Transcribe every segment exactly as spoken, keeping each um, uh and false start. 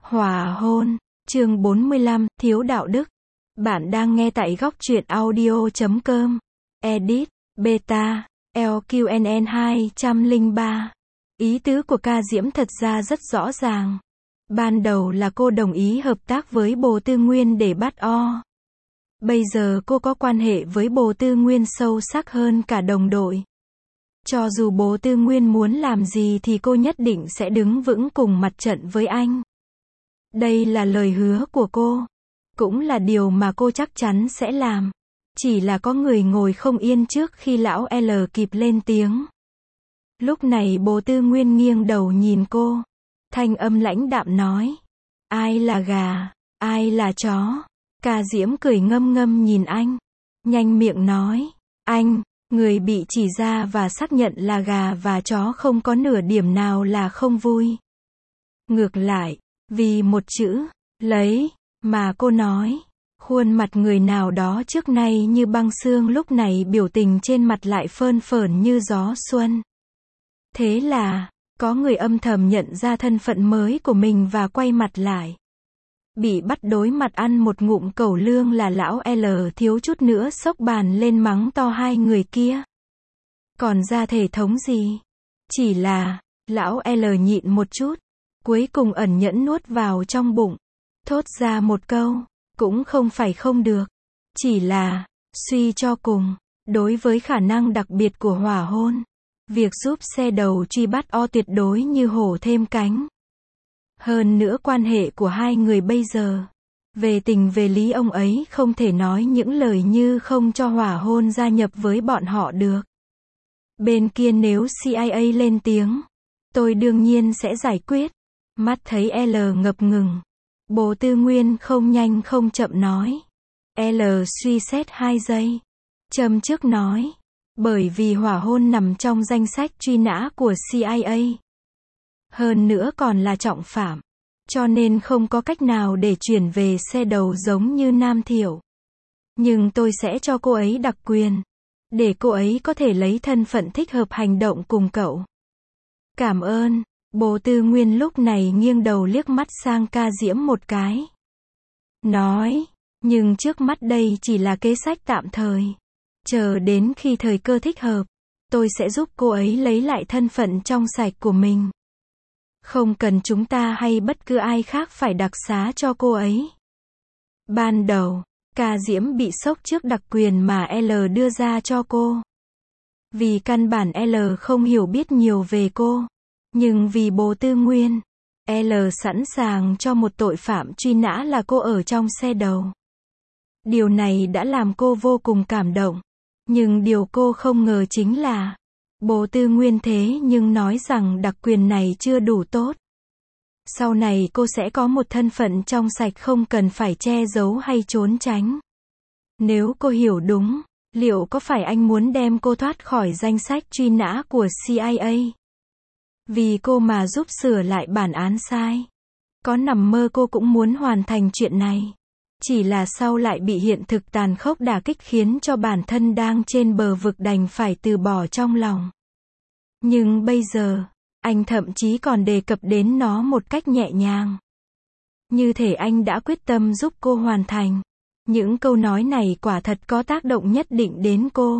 Hòa hôn, chương bốn mươi lăm, thiếu đạo đức. Bạn đang nghe tại góc truyện audio chấm com. Edit, Beta, lờ quy en en hai không ba. Ý tứ của ca diễm thật ra rất rõ ràng. Ban đầu là cô đồng ý hợp tác với Bồ Tư Nguyên để bắt O. Bây giờ cô có quan hệ với Bồ Tư Nguyên sâu sắc hơn cả đồng đội. Cho dù Bồ Tư Nguyên muốn làm gì thì cô nhất định sẽ đứng vững cùng mặt trận với anh. Đây là lời hứa của cô. Cũng là điều mà cô chắc chắn sẽ làm. Chỉ là có người ngồi không yên trước khi lão L kịp lên tiếng. Lúc này Bồ Tư Nguyên nghiêng đầu nhìn cô. Thanh âm lãnh đạm nói. Ai là gà, ai là chó? Ca diễm cười ngâm ngâm nhìn anh. Nhanh miệng nói. Anh, người bị chỉ ra và xác nhận là gà và chó không có nửa điểm nào là không vui. Ngược lại, vì một chữ, lấy, mà cô nói. Khuôn mặt người nào đó trước nay như băng xương lúc này biểu tình trên mặt lại phơn phởn như gió xuân. Thế là, có người âm thầm nhận ra thân phận mới của mình và quay mặt lại. Bị bắt đối mặt ăn một ngụm cẩu lương là lão L thiếu chút nữa xốc bàn lên mắng to hai người kia. Còn ra thể thống gì? Chỉ là, lão L nhịn một chút. Cuối cùng ẩn nhẫn nuốt vào trong bụng. Thốt ra một câu. Cũng không phải không được. Chỉ là, suy cho cùng, đối với khả năng đặc biệt của hỏa hôn, việc giúp xe đầu truy bắt O tuyệt đối như hổ thêm cánh. Hơn nữa quan hệ của hai người bây giờ, về tình về lý ông ấy không thể nói những lời như không cho hỏa hôn gia nhập với bọn họ được. Bên kia nếu C I A lên tiếng, tôi đương nhiên sẽ giải quyết. Mắt thấy L ngập ngừng. Bồ Tư Nguyên không nhanh không chậm nói. L suy xét hai giây. Châm trước nói. Bởi vì hỏa hôn nằm trong danh sách truy nã của C I A. Hơn nữa còn là trọng phạm. Cho nên không có cách nào để chuyển về xe đầu giống như Nam Thiểu. Nhưng tôi sẽ cho cô ấy đặc quyền. Để cô ấy có thể lấy thân phận thích hợp hành động cùng cậu. Cảm ơn. Bồ Tư Nguyên lúc này nghiêng đầu liếc mắt sang ca diễm một cái. Nói, nhưng trước mắt đây chỉ là kế sách tạm thời. Chờ đến khi thời cơ thích hợp, tôi sẽ giúp cô ấy lấy lại thân phận trong sạch của mình. Không cần chúng ta hay bất cứ ai khác phải đặc xá cho cô ấy. Ban đầu, ca diễm bị sốc trước đặc quyền mà L đưa ra cho cô. Vì căn bản L không hiểu biết nhiều về cô. Nhưng vì Bồ Tư Nguyên, L sẵn sàng cho một tội phạm truy nã là cô ở trong xe đầu. Điều này đã làm cô vô cùng cảm động. Nhưng điều cô không ngờ chính là, Bồ Tư Nguyên thế nhưng nói rằng đặc quyền này chưa đủ tốt. Sau này cô sẽ có một thân phận trong sạch không cần phải che giấu hay trốn tránh. Nếu cô hiểu đúng, liệu có phải anh muốn đem cô thoát khỏi danh sách truy nã của C I A? Vì cô mà giúp sửa lại bản án sai. Có nằm mơ cô cũng muốn hoàn thành chuyện này. Chỉ là sau lại bị hiện thực tàn khốc đả kích khiến cho bản thân đang trên bờ vực đành phải từ bỏ trong lòng. Nhưng bây giờ, anh thậm chí còn đề cập đến nó một cách nhẹ nhàng. Như thể anh đã quyết tâm giúp cô hoàn thành. Những câu nói này quả thật có tác động nhất định đến cô.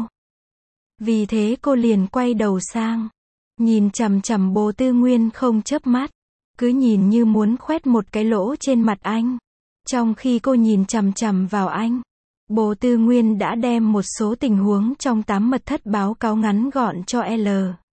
Vì thế cô liền quay đầu sang. Nhìn chằm chằm Bồ Tư Nguyên không chớp mắt. Cứ nhìn như muốn khoét một cái lỗ trên mặt anh. Trong khi cô nhìn chằm chằm vào anh, Bồ Tư Nguyên đã đem một số tình huống trong tám mật thất báo cáo ngắn gọn cho L.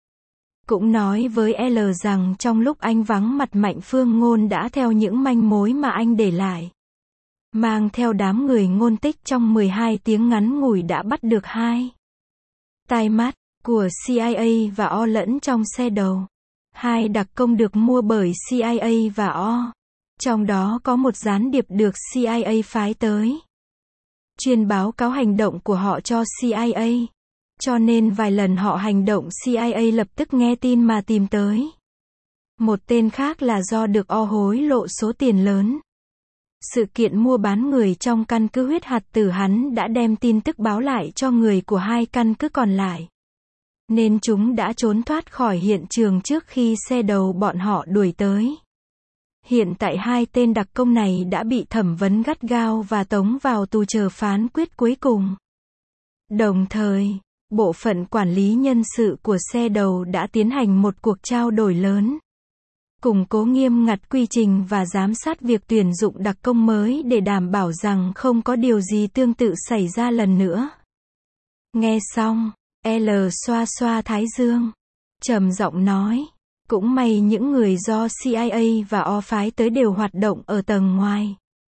Cũng nói với L rằng trong lúc anh vắng mặt Mạnh Phương Ngôn đã theo những manh mối mà anh để lại. Mang theo đám người ngôn tích trong mười hai tiếng ngắn ngủi đã bắt được hai tai mắt của C I A và O lẫn trong xe đầu. Hai đặc công được mua bởi C I A và O. Trong đó có một gián điệp được C I A phái tới. Chuyên báo cáo hành động của họ cho C I A. Cho nên vài lần họ hành động C I A lập tức nghe tin mà tìm tới. Một tên khác là do được O hối lộ số tiền lớn. Sự kiện mua bán người trong căn cứ huyết hạt tử hắn đã đem tin tức báo lại cho người của hai căn cứ còn lại. Nên chúng đã trốn thoát khỏi hiện trường trước khi xe đầu bọn họ đuổi tới. Hiện tại hai tên đặc công này đã bị thẩm vấn gắt gao và tống vào tù chờ phán quyết cuối cùng. Đồng thời, bộ phận quản lý nhân sự của xe đầu đã tiến hành một cuộc trao đổi lớn, củng cố nghiêm ngặt quy trình và giám sát việc tuyển dụng đặc công mới để đảm bảo rằng không có điều gì tương tự xảy ra lần nữa. Nghe xong, L xoa xoa thái dương, trầm giọng nói, cũng may những người do C I A và O phái tới đều hoạt động ở tầng ngoài.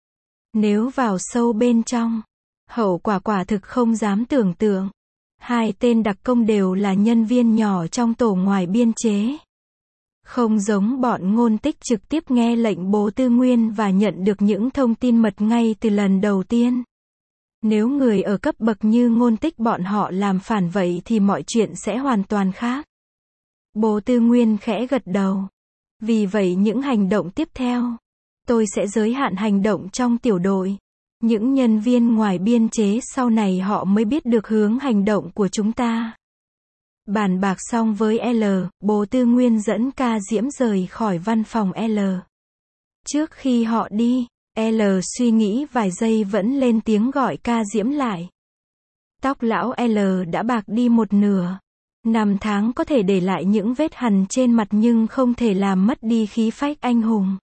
Nếu vào sâu bên trong, hậu quả quả thực không dám tưởng tượng. Hai tên đặc công đều là nhân viên nhỏ trong tổ ngoài biên chế. Không giống bọn Ngôn Tích trực tiếp nghe lệnh Bố Tư Nguyên và nhận được những thông tin mật ngay từ lần đầu tiên. Nếu người ở cấp bậc như Ngôn Tích bọn họ làm phản vậy thì mọi chuyện sẽ hoàn toàn khác. Bố Tư Nguyên khẽ gật đầu. Vì vậy những hành động tiếp theo, tôi sẽ giới hạn hành động trong tiểu đội. Những nhân viên ngoài biên chế sau này họ mới biết được hướng hành động của chúng ta. Bàn bạc xong với L, Bố Tư Nguyên dẫn Ca Diễm rời khỏi văn phòng L. Trước khi họ đi, L suy nghĩ vài giây vẫn lên tiếng gọi Ca Diễm lại. Tóc lão L đã bạc đi một nửa. Năm tháng có thể để lại những vết hằn trên mặt nhưng không thể làm mất đi khí phách anh hùng.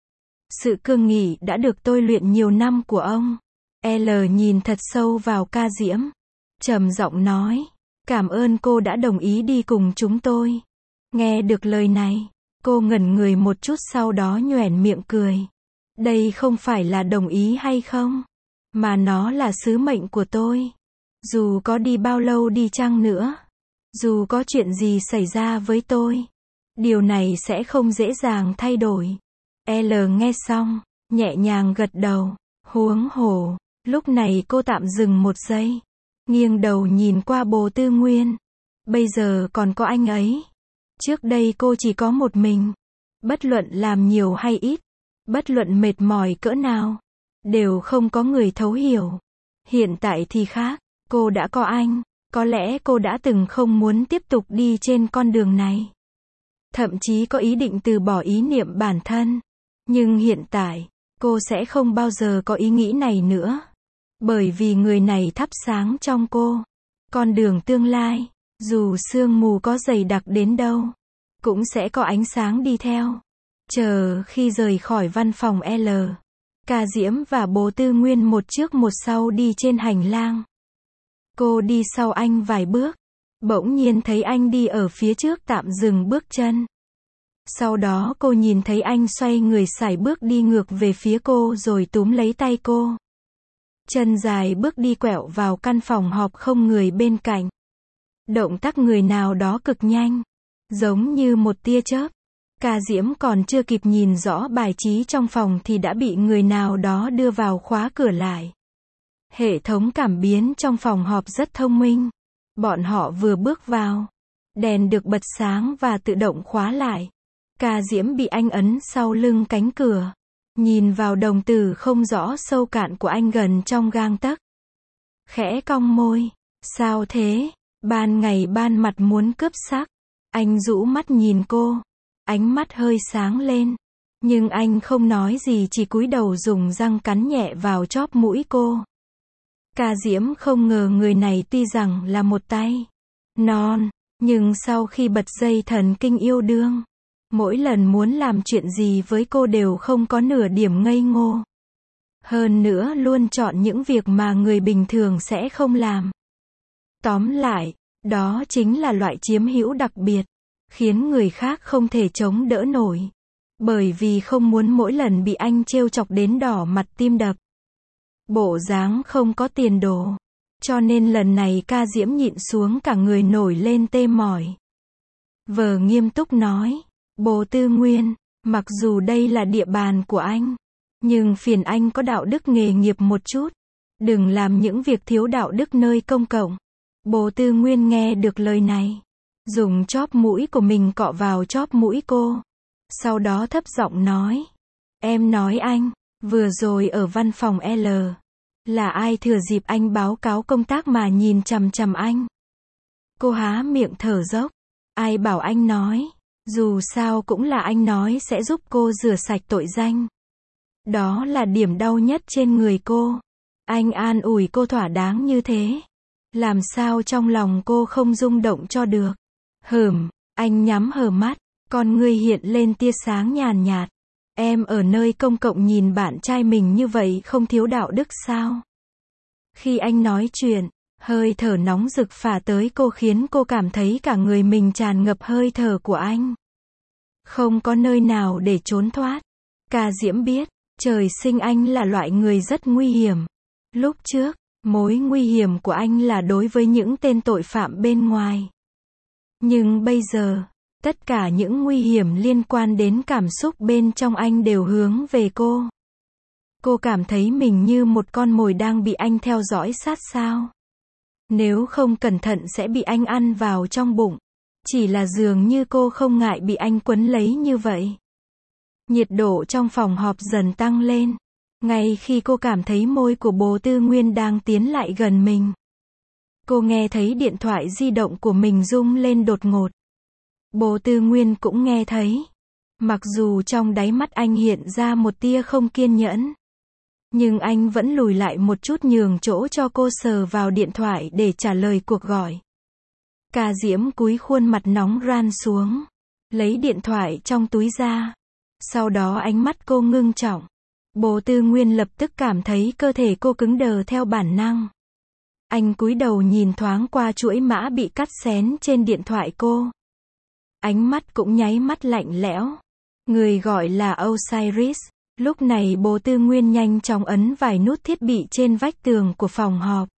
Sự cương nghị đã được tôi luyện nhiều năm của ông. L nhìn thật sâu vào Ca Diễm, trầm giọng nói, cảm ơn cô đã đồng ý đi cùng chúng tôi. Nghe được lời này, cô ngẩn người một chút sau đó nhoẻn miệng cười. Đây không phải là đồng ý hay không, mà nó là sứ mệnh của tôi. Dù có đi bao lâu đi chăng nữa, dù có chuyện gì xảy ra với tôi, điều này sẽ không dễ dàng thay đổi. L nghe xong, nhẹ nhàng gật đầu, huống hồ. Lúc này cô tạm dừng một giây, nghiêng đầu nhìn qua Bố Tư Nguyên. Bây giờ còn có anh ấy. Trước đây cô chỉ có một mình. Bất luận làm nhiều hay ít, bất luận mệt mỏi cỡ nào, đều không có người thấu hiểu. Hiện tại thì khác, cô đã có anh. Có lẽ cô đã từng không muốn tiếp tục đi trên con đường này. Thậm chí có ý định từ bỏ ý niệm bản thân. Nhưng hiện tại, cô sẽ không bao giờ có ý nghĩ này nữa. Bởi vì người này thắp sáng trong cô. Con đường tương lai, dù sương mù có dày đặc đến đâu, cũng sẽ có ánh sáng đi theo. Chờ khi rời khỏi văn phòng L, Ca Diễm và Bố Tư Nguyên một trước một sau đi trên hành lang. Cô đi sau anh vài bước, bỗng nhiên thấy anh đi ở phía trước tạm dừng bước chân. Sau đó cô nhìn thấy anh xoay người sải bước đi ngược về phía cô rồi túm lấy tay cô. Chân dài bước đi quẹo vào căn phòng họp không người bên cạnh. Động tác người nào đó cực nhanh, giống như một tia chớp. Ca Diễm còn chưa kịp nhìn rõ bài trí trong phòng thì đã bị người nào đó đưa vào khóa cửa lại. Hệ thống cảm biến trong phòng họp rất thông minh. Bọn họ vừa bước vào, đèn được bật sáng và tự động khóa lại. Ca Diễm bị anh ấn sau lưng cánh cửa. Nhìn vào đồng tử không rõ sâu cạn của anh gần trong gang tấc. Khẽ cong môi. Sao thế? Ban ngày ban mặt muốn cướp sắc. Anh rũ mắt nhìn cô. Ánh mắt hơi sáng lên. Nhưng anh không nói gì chỉ cúi đầu dùng răng cắn nhẹ vào chóp mũi cô. Ca Diễm không ngờ người này tuy rằng là một tay non, nhưng sau khi bật dây thần kinh yêu đương, mỗi lần muốn làm chuyện gì với cô đều không có nửa điểm ngây ngô. Hơn nữa luôn chọn những việc mà người bình thường sẽ không làm. Tóm lại, đó chính là loại chiếm hữu đặc biệt, khiến người khác không thể chống đỡ nổi. Bởi vì không muốn mỗi lần bị anh trêu chọc đến đỏ mặt tim đập. Bộ dáng không có tiền đồ. Cho nên lần này Ca Diễm nhịn xuống cả người nổi lên tê mỏi. Vờ nghiêm túc nói, Bố Tư Nguyên, mặc dù đây là địa bàn của anh, nhưng phiền anh có đạo đức nghề nghiệp một chút. Đừng làm những việc thiếu đạo đức nơi công cộng. Bố Tư Nguyên nghe được lời này, dùng chóp mũi của mình cọ vào chóp mũi cô. Sau đó thấp giọng nói, em nói anh, vừa rồi ở văn phòng L, là ai thừa dịp anh báo cáo công tác mà nhìn chằm chằm anh? Cô há miệng thở dốc. Ai bảo anh nói? Dù sao cũng là anh nói sẽ giúp cô rửa sạch tội danh. Đó là điểm đau nhất trên người cô. Anh an ủi cô thỏa đáng như thế. Làm sao trong lòng cô không rung động cho được. Hửm, anh nhắm hờ mắt, con ngươi hiện lên tia sáng nhàn nhạt. Em ở nơi công cộng nhìn bạn trai mình như vậy không thiếu đạo đức sao? Khi anh nói chuyện, hơi thở nóng rực phả tới cô khiến cô cảm thấy cả người mình tràn ngập hơi thở của anh. Không có nơi nào để trốn thoát. Ca Diễm biết, trời sinh anh là loại người rất nguy hiểm. Lúc trước, mối nguy hiểm của anh là đối với những tên tội phạm bên ngoài. Nhưng bây giờ, tất cả những nguy hiểm liên quan đến cảm xúc bên trong anh đều hướng về cô. Cô cảm thấy mình như một con mồi đang bị anh theo dõi sát sao. Nếu không cẩn thận sẽ bị anh ăn vào trong bụng. Chỉ là dường như cô không ngại bị anh quấn lấy như vậy. Nhiệt độ trong phòng họp dần tăng lên. Ngay khi cô cảm thấy môi của Bồ Tư Nguyên đang tiến lại gần mình. Cô nghe thấy điện thoại di động của mình rung lên đột ngột. Bồ Tư Nguyên cũng nghe thấy. Mặc dù trong đáy mắt anh hiện ra một tia không kiên nhẫn. Nhưng anh vẫn lùi lại một chút nhường chỗ cho cô sờ vào điện thoại để trả lời cuộc gọi. Ca Diễm cúi khuôn mặt nóng ran xuống. Lấy điện thoại trong túi ra. Sau đó ánh mắt cô ngưng trọng. Bồ Tư Nguyên lập tức cảm thấy cơ thể cô cứng đờ theo bản năng. Anh cúi đầu nhìn thoáng qua chuỗi mã bị cắt xén trên điện thoại cô. Ánh mắt cũng nháy mắt lạnh lẽo. Người gọi là Osiris. Lúc này Bồ Tư Nguyên nhanh chóng ấn vài nút thiết bị trên vách tường của phòng họp.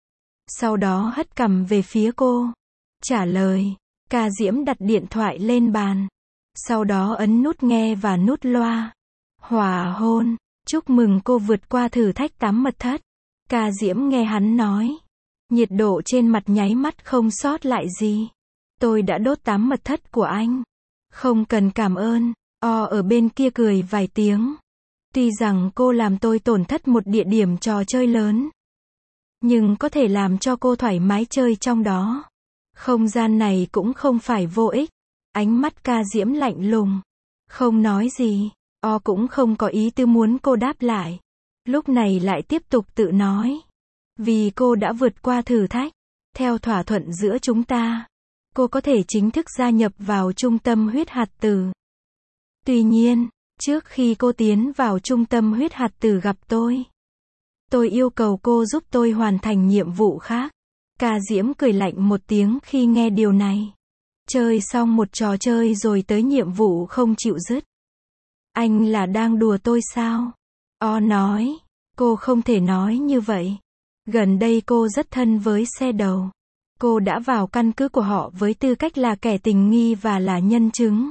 Sau đó hất cằm về phía cô. Trả lời. Ca Diễm đặt điện thoại lên bàn. Sau đó ấn nút nghe và nút loa. Hòa hôn. Chúc mừng cô vượt qua thử thách tắm mật thất. Ca Diễm nghe hắn nói. Nhiệt độ trên mặt nháy mắt không sót lại gì. Tôi đã đốt tắm mật thất của anh. Không cần cảm ơn. O ở bên kia cười vài tiếng. Tuy rằng cô làm tôi tổn thất một địa điểm trò chơi lớn. Nhưng có thể làm cho cô thoải mái chơi trong đó. Không gian này cũng không phải vô ích. Ánh mắt Ca Diễm lạnh lùng. Không nói gì. O cũng không có ý tư muốn cô đáp lại. Lúc này lại tiếp tục tự nói. Vì cô đã vượt qua thử thách. Theo thỏa thuận giữa chúng ta. Cô có thể chính thức gia nhập vào trung tâm huyết hạt tử. Tuy nhiên, trước khi cô tiến vào trung tâm huyết hạt tử gặp tôi. Tôi yêu cầu cô giúp tôi hoàn thành nhiệm vụ khác. Ca Diễm cười lạnh một tiếng khi nghe điều này. Chơi xong một trò chơi rồi tới nhiệm vụ không chịu dứt. Anh là đang đùa tôi sao? O nói. Cô không thể nói như vậy. Gần đây cô rất thân với xe đầu. Cô đã vào căn cứ của họ với tư cách là kẻ tình nghi và là nhân chứng.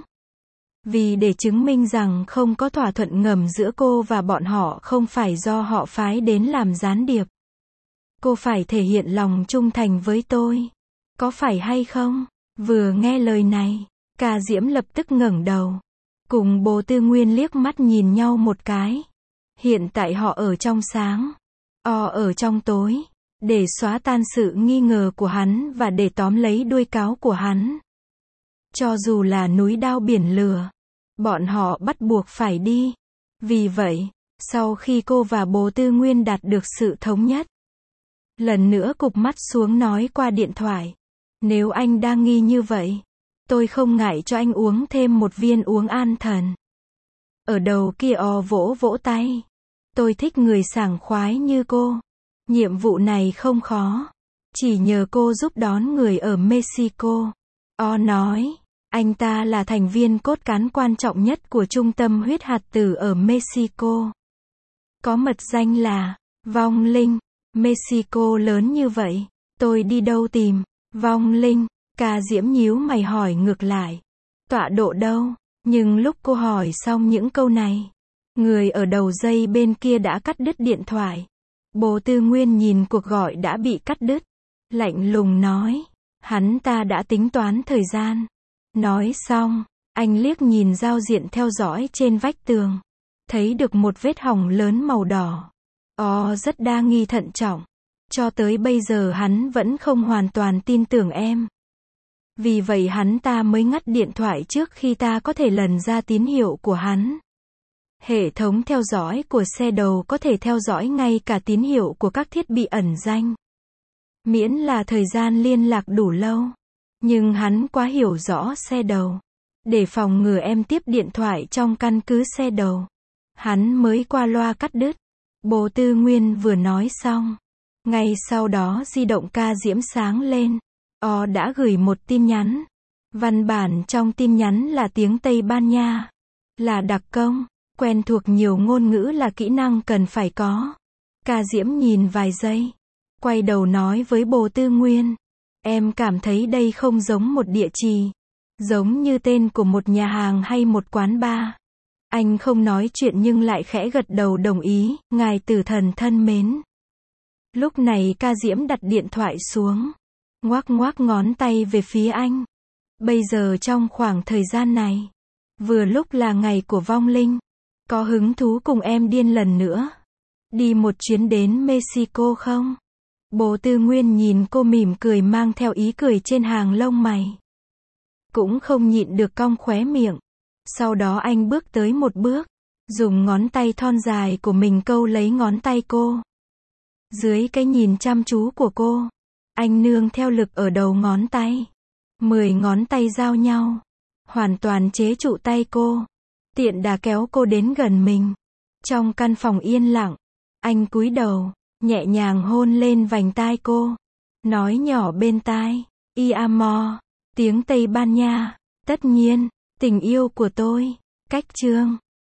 Vì để chứng minh rằng không có thỏa thuận ngầm giữa cô và bọn họ không phải do họ phái đến làm gián điệp. Cô phải thể hiện lòng trung thành với tôi. Có phải hay không? Vừa nghe lời này, Ca Diễm lập tức ngẩng đầu. Cùng Bồ Tư Nguyên liếc mắt nhìn nhau một cái. Hiện tại họ ở trong sáng. O ở trong tối. Để xóa tan sự nghi ngờ của hắn và để tóm lấy đuôi cáo của hắn. Cho dù là núi đao biển lửa. Bọn họ bắt buộc phải đi. Vì vậy, sau khi cô và Bồ Tư Nguyên đạt được sự thống nhất. Lần nữa cụp mắt xuống nói qua điện thoại. Nếu anh đang nghi như vậy, tôi không ngại cho anh uống thêm một viên uống an thần. Ở đầu kia O vỗ vỗ tay. Tôi thích người sảng khoái như cô. Nhiệm vụ này không khó. Chỉ nhờ cô giúp đón người ở Mexico. O nói. Anh ta là thành viên cốt cán quan trọng nhất của trung tâm huyết hạt tử ở Mexico. Có mật danh là Vong Linh. Mexico lớn như vậy. Tôi đi đâu tìm Vong Linh? Ca Diễm nhíu mày hỏi ngược lại. Tọa độ đâu? Nhưng lúc cô hỏi xong những câu này, người ở đầu dây bên kia đã cắt đứt điện thoại. Bồ Tư Nguyên nhìn cuộc gọi đã bị cắt đứt. Lạnh lùng nói. Hắn ta đã tính toán thời gian. Nói xong, anh liếc nhìn giao diện theo dõi trên vách tường. Thấy được một vết hỏng lớn màu đỏ. O rất đa nghi thận trọng. Cho tới bây giờ hắn vẫn không hoàn toàn tin tưởng em. Vì vậy hắn ta mới ngắt điện thoại trước khi ta có thể lần ra tín hiệu của hắn. Hệ thống theo dõi của xe đầu có thể theo dõi ngay cả tín hiệu của các thiết bị ẩn danh. Miễn là thời gian liên lạc đủ lâu. Nhưng hắn quá hiểu rõ xe đầu. Để phòng ngừa em tiếp điện thoại trong căn cứ xe đầu, hắn mới qua loa cắt đứt. Bồ Tư Nguyên vừa nói xong. Ngay sau đó di động Ca Diễm sáng lên. O đã gửi một tin nhắn. Văn bản trong tin nhắn là tiếng Tây Ban Nha. Là đặc công. Quen thuộc nhiều ngôn ngữ là kỹ năng cần phải có. Ca Diễm nhìn vài giây. Quay đầu nói với Bồ Tư Nguyên. Em cảm thấy đây không giống một địa chỉ. Giống như tên của một nhà hàng hay một quán bar. Anh không nói chuyện nhưng lại khẽ gật đầu đồng ý. Ngài tử thần thân mến. Lúc này Ca Diễm đặt điện thoại xuống. Ngoác ngoác ngón tay về phía anh. Bây giờ trong khoảng thời gian này, vừa lúc là ngày của vong linh. Có hứng thú cùng em điên lần nữa. Đi một chuyến đến Mexico không? Bồ Tư Nguyên nhìn cô mỉm cười mang theo ý cười trên hàng lông mày. Cũng không nhịn được cong khóe miệng. Sau đó anh bước tới một bước. Dùng ngón tay thon dài của mình câu lấy ngón tay cô. Dưới cái nhìn chăm chú của cô, anh nương theo lực ở đầu ngón tay. Mười ngón tay giao nhau. Hoàn toàn chế trụ tay cô. Tiện đà kéo cô đến gần mình. Trong căn phòng yên lặng, anh cúi đầu, nhẹ nhàng hôn lên vành tai cô. Nói nhỏ bên tai, Y amor, tiếng Tây Ban Nha. Tất nhiên, tình yêu của tôi. Cách chương